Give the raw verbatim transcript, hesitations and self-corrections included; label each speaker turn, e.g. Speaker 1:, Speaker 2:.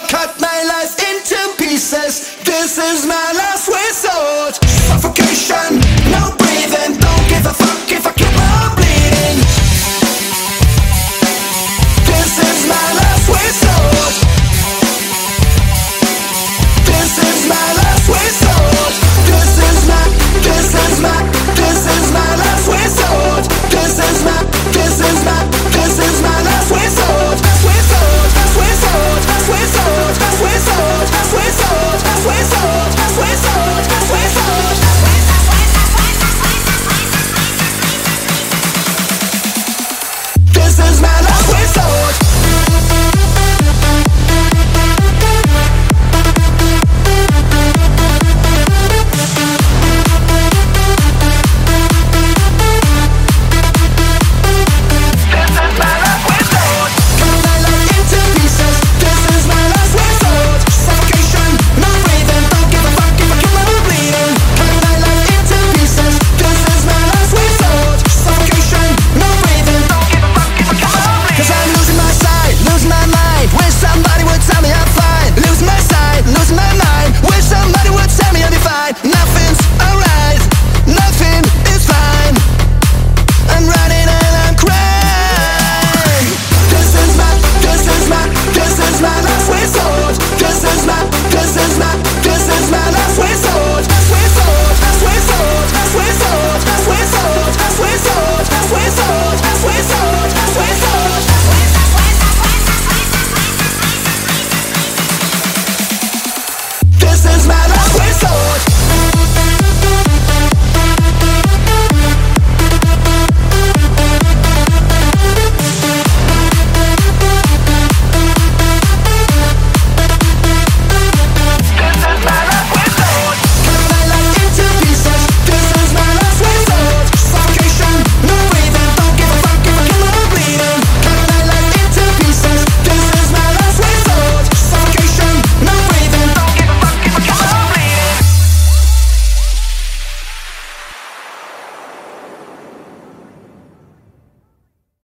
Speaker 1: cut my life into pieces. This is my last resort. Suffocation, no breathing. Don't give a fuck if I keep on bleeding. This is my